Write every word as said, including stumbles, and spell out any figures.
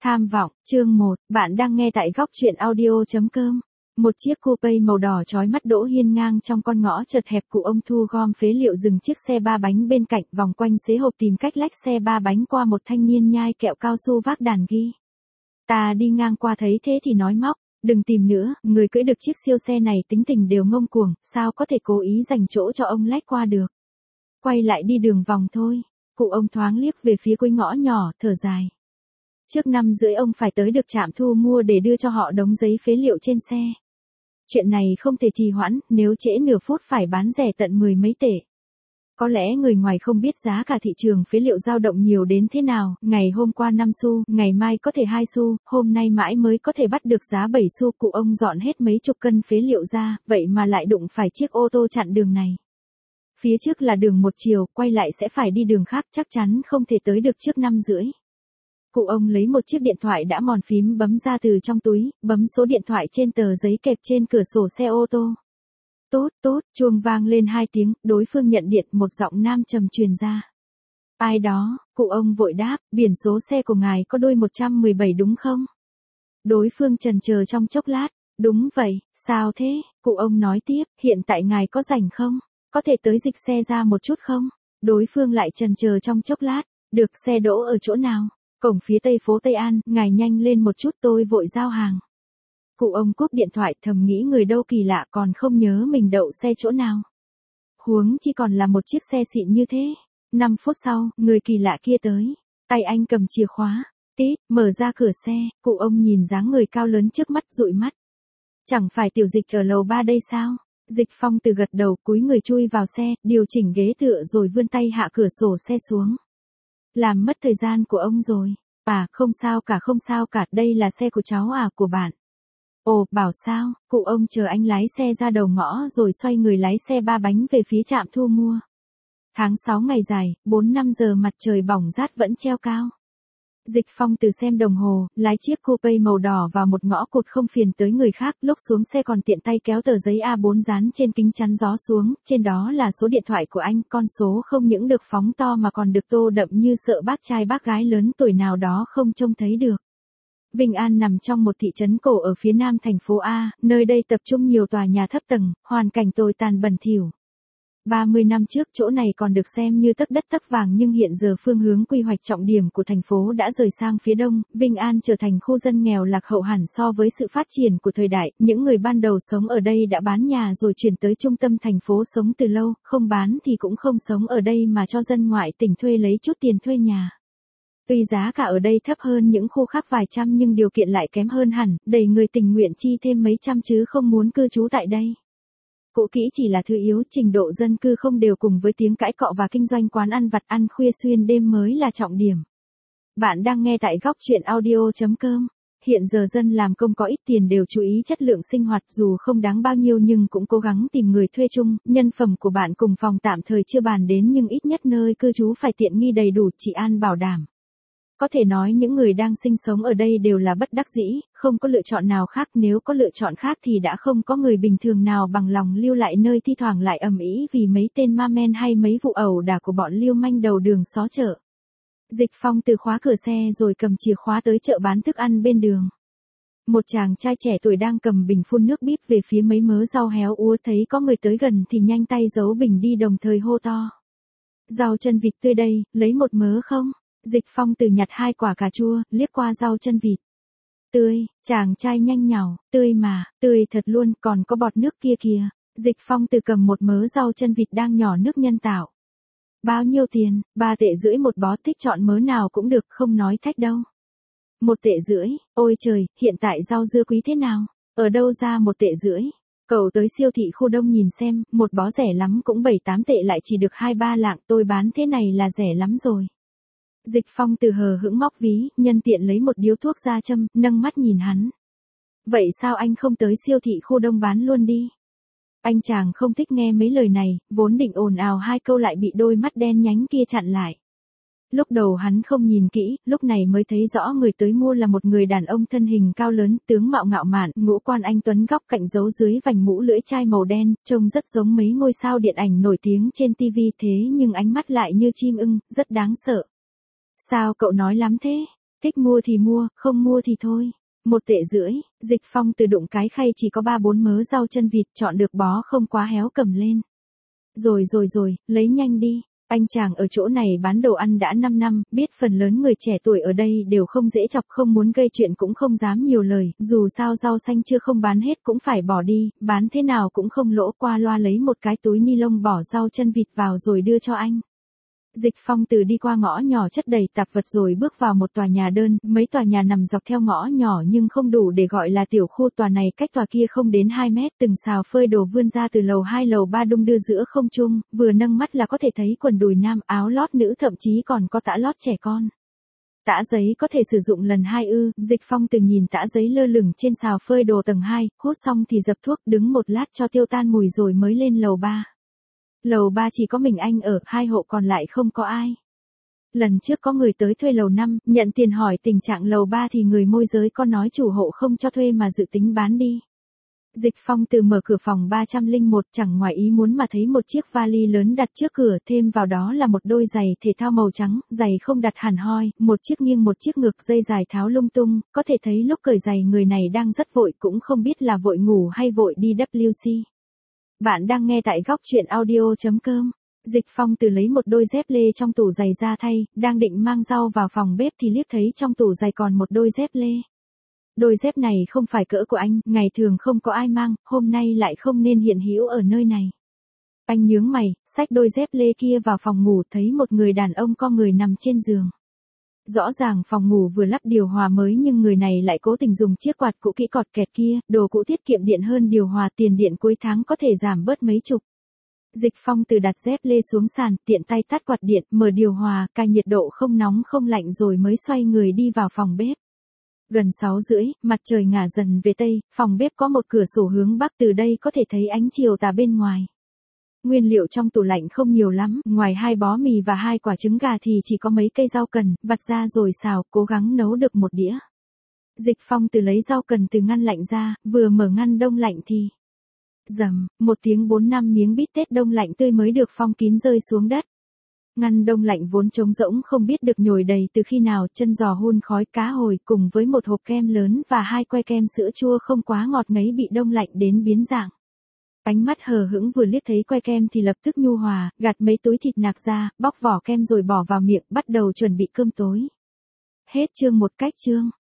Tham vọng, chương một, bạn đang nghe tại góc truyện audio chấm com. Một chiếc coupe màu đỏ chói mắt đỗ hiên ngang trong con ngõ chật hẹp, cụ ông thu gom phế liệu dừng chiếc xe ba bánh bên cạnh, vòng quanh xế hộp tìm cách lách xe ba bánh qua một thanh niên nhai kẹo cao su vác đàn ghi. Ta đi ngang qua thấy thế thì nói móc, đừng tìm nữa, người cưỡi được chiếc siêu xe này tính tình đều ngông cuồng, sao có thể cố ý dành chỗ cho ông lách qua được. Quay lại đi đường vòng thôi. Cụ ông thoáng liếc về phía cuối ngõ nhỏ, thở dài. Trước năm rưỡi ông phải tới được trạm thu mua để đưa cho họ đống giấy phế liệu trên xe. Chuyện này không thể trì hoãn, nếu trễ nửa phút phải bán rẻ tận mười mấy tệ. Có lẽ người ngoài không biết giá cả thị trường phế liệu dao động nhiều đến thế nào, ngày hôm qua năm xu, ngày mai có thể hai xu, hôm nay mãi mới có thể bắt được giá bảy xu. Cụ ông dọn hết mấy chục cân phế liệu ra, vậy mà lại đụng phải chiếc ô tô chặn đường này. Phía trước là đường một chiều, quay lại sẽ phải đi đường khác, chắc chắn không thể tới được trước năm rưỡi. Cụ ông lấy một chiếc điện thoại đã mòn phím bấm ra từ trong túi, bấm số điện thoại trên tờ giấy kẹp trên cửa sổ xe ô tô. Tốt, tốt, chuông vang lên hai tiếng, đối phương nhận điện, một giọng nam trầm truyền ra. Ai đó, cụ ông vội đáp, biển số xe của ngài có đôi một trăm mười bảy đúng không? Đối phương chần chờ trong chốc lát, đúng vậy, sao thế? Cụ ông nói tiếp, hiện tại ngài có rảnh không? Có thể tới dịch xe ra một chút không? Đối phương lại chần chờ trong chốc lát, được, xe đỗ ở chỗ nào? Cổng phía tây phố Tây An, ngài nhanh lên một chút, tôi vội giao hàng. Cụ ông cúp điện thoại, thầm nghĩ người đâu kỳ lạ còn không nhớ mình đậu xe chỗ nào. Huống chi còn là một chiếc xe xịn như thế. Năm phút sau, người kỳ lạ kia tới. Tay anh cầm chìa khóa. Tít, mở ra cửa xe, cụ ông nhìn dáng người cao lớn trước mắt dụi mắt. Chẳng phải Tiểu Dịch ở lầu ba đây sao? Dịch Phong từ gật đầu, cúi người chui vào xe, điều chỉnh ghế tựa rồi vươn tay hạ cửa sổ xe xuống. Làm mất thời gian của ông rồi. À, không sao cả không sao cả, đây là xe của cháu à, của bạn. Ồ, bảo sao, cụ ông chờ anh lái xe ra đầu ngõ rồi xoay người lái xe ba bánh về phía trạm thu mua. Tháng sáu ngày dài, bốn năm giờ mặt trời bỏng rát vẫn treo cao. Dịch Phong từ xem đồng hồ, lái chiếc coupe màu đỏ vào một ngõ cụt không phiền tới người khác, lúc xuống xe còn tiện tay kéo tờ giấy A bốn dán trên kính chắn gió xuống, trên đó là số điện thoại của anh, con số không những được phóng to mà còn được tô đậm như sợ bác trai bác gái lớn tuổi nào đó không trông thấy được. Vinh An nằm trong một thị trấn cổ ở phía nam thành phố A, nơi đây tập trung nhiều tòa nhà thấp tầng, hoàn cảnh tồi tàn bẩn thỉu. ba mươi năm trước chỗ này còn được xem như tấc đất tấc vàng nhưng hiện giờ phương hướng quy hoạch trọng điểm của thành phố đã rời sang phía đông, Vinh An trở thành khu dân nghèo lạc hậu hẳn so với sự phát triển của thời đại, những người ban đầu sống ở đây đã bán nhà rồi chuyển tới trung tâm thành phố sống từ lâu, không bán thì cũng không sống ở đây mà cho dân ngoại tỉnh thuê lấy chút tiền thuê nhà. Tuy giá cả ở đây thấp hơn những khu khác vài trăm nhưng điều kiện lại kém hơn hẳn, đầy người tình nguyện chi thêm mấy trăm chứ không muốn cư trú tại đây. Cũ kỹ chỉ là thứ yếu, trình độ dân cư không đều cùng với tiếng cãi cọ và kinh doanh quán ăn vặt ăn khuya xuyên đêm mới là trọng điểm. Bạn đang nghe tại góc truyện audio chấm com. Hiện giờ dân làm công có ít tiền đều chú ý chất lượng sinh hoạt, dù không đáng bao nhiêu nhưng cũng cố gắng tìm người thuê chung, nhân phẩm của bạn cùng phòng tạm thời chưa bàn đến nhưng ít nhất nơi cư trú phải tiện nghi đầy đủ, trị an bảo đảm. Có thể nói những người đang sinh sống ở đây đều là bất đắc dĩ, không có lựa chọn nào khác, nếu có lựa chọn khác thì đã không có người bình thường nào bằng lòng lưu lại nơi thi thoảng lại ầm ĩ vì mấy tên ma men hay mấy vụ ẩu đả của bọn lưu manh đầu đường xó chợ. Dịch Phong từ khóa cửa xe rồi cầm chìa khóa tới chợ bán thức ăn bên đường. Một chàng trai trẻ tuổi đang cầm bình phun nước bíp về phía mấy mớ rau héo úa, thấy có người tới gần thì nhanh tay giấu bình đi đồng thời hô to. Rau chân vịt tươi đây, lấy một mớ không? Dịch Phong từ nhặt hai quả cà chua, liếc qua rau chân vịt. Tươi, chàng trai nhanh nhảu, tươi mà, tươi thật luôn, còn có bọt nước kia kìa. Dịch Phong từ cầm một mớ rau chân vịt đang nhỏ nước nhân tạo. Bao nhiêu tiền? Ba tệ rưỡi một bó, thích chọn mớ nào cũng được, không nói thách đâu. Một tệ rưỡi, ôi trời, hiện tại rau dưa quý thế nào? Ở đâu ra một tệ rưỡi? Cậu tới siêu thị khu đông nhìn xem, một bó rẻ lắm cũng bảy tám tệ lại chỉ được hai ba lạng, tôi bán thế này là rẻ lắm rồi. Dịch Phong từ hờ hững móc ví, nhân tiện lấy một điếu thuốc ra châm, nâng mắt nhìn hắn. Vậy sao anh không tới siêu thị khu đông bán luôn đi? Anh chàng không thích nghe mấy lời này, vốn định ồn ào hai câu lại bị đôi mắt đen nhánh kia chặn lại. Lúc đầu hắn không nhìn kỹ, lúc này mới thấy rõ người tới mua là một người đàn ông thân hình cao lớn, tướng mạo ngạo mạn, ngũ quan anh tuấn, góc cạnh giấu dưới vành mũ lưỡi chai màu đen, trông rất giống mấy ngôi sao điện ảnh nổi tiếng trên ti vi thế nhưng ánh mắt lại như chim ưng, rất đáng sợ. Sao cậu nói lắm thế? Thích mua thì mua, không mua thì thôi. Một tệ rưỡi, Dịch Phong từ đụng cái khay chỉ có ba bốn mớ rau chân vịt, chọn được bó không quá héo cầm lên. Rồi rồi rồi, lấy nhanh đi. Anh chàng ở chỗ này bán đồ ăn đã năm năm, biết phần lớn người trẻ tuổi ở đây đều không dễ chọc, không muốn gây chuyện cũng không dám nhiều lời, dù sao rau xanh chưa không bán hết cũng phải bỏ đi, bán thế nào cũng không lỗ, qua loa lấy một cái túi ni lông bỏ rau chân vịt vào rồi đưa cho anh. Dịch Phong từ đi qua ngõ nhỏ chất đầy tạp vật rồi bước vào một tòa nhà đơn, mấy tòa nhà nằm dọc theo ngõ nhỏ nhưng không đủ để gọi là tiểu khu, tòa này cách tòa kia không đến hai mét, từng xào phơi đồ vươn ra từ lầu hai lầu ba đung đưa giữa không trung, vừa nâng mắt là có thể thấy quần đùi nam, áo lót nữ, thậm chí còn có tã lót trẻ con. Tã giấy có thể sử dụng lần hai ư? Dịch Phong từng nhìn tã giấy lơ lửng trên xào phơi đồ tầng hai, hút xong thì dập thuốc, đứng một lát cho tiêu tan mùi rồi mới lên lầu ba. Lầu ba chỉ có mình anh ở, hai hộ còn lại không có ai. Lần trước có người tới thuê lầu năm, nhận tiền hỏi tình trạng lầu ba thì người môi giới có nói chủ hộ không cho thuê mà dự tính bán đi. Dịch Phong từ mở cửa phòng ba không một chẳng ngoài ý muốn mà thấy một chiếc vali lớn đặt trước cửa, thêm vào đó là một đôi giày thể thao màu trắng, giày không đặt hẳn hoi, một chiếc nghiêng một chiếc ngược, dây dài tháo lung tung, có thể thấy lúc cởi giày người này đang rất vội, cũng không biết là vội ngủ hay vội đi vê kép xê. Bạn đang nghe tại góc truyện audio chấm com. Dịch Phong từ lấy một đôi dép lê trong tủ giày ra thay, đang định mang rau vào phòng bếp thì liếc thấy trong tủ giày còn một đôi dép lê. Đôi dép này không phải cỡ của anh, ngày thường không có ai mang, hôm nay lại không nên hiện hữu ở nơi này. Anh nhướng mày, xách đôi dép lê kia vào phòng ngủ, thấy một người đàn ông co người nằm trên giường. Rõ ràng phòng ngủ vừa lắp điều hòa mới nhưng người này lại cố tình dùng chiếc quạt cũ kỹ cọt kẹt kia, đồ cũ tiết kiệm điện hơn điều hòa, tiền điện cuối tháng có thể giảm bớt mấy chục. Dịch Phong từ đặt dép lê xuống sàn, tiện tay tắt quạt điện, mở điều hòa, cài nhiệt độ không nóng không lạnh rồi mới xoay người đi vào phòng bếp. Gần sáu rưỡi, mặt trời ngả dần về tây, phòng bếp có một cửa sổ hướng bắc, từ đây có thể thấy ánh chiều tà bên ngoài. Nguyên liệu trong tủ lạnh không nhiều lắm, ngoài hai bó mì và hai quả trứng gà thì chỉ có mấy cây rau cần, vặt ra rồi xào, cố gắng nấu được một đĩa. Dịch Phong từ lấy rau cần từ ngăn lạnh ra, vừa mở ngăn đông lạnh thì rầm, một tiếng bốn năm miếng bít tết đông lạnh tươi mới được phong kín rơi xuống đất. Ngăn đông lạnh vốn trống rỗng không biết được nhồi đầy từ khi nào, chân giò hun khói, cá hồi cùng với một hộp kem lớn và hai que kem sữa chua không quá ngọt ngấy bị đông lạnh đến biến dạng. Ánh mắt hờ hững vừa liếc thấy que kem thì lập tức nhu hòa, gạt mấy túi thịt nạc ra, bóc vỏ kem rồi bỏ vào miệng, bắt đầu chuẩn bị cơm tối. Hết chương một cách chương.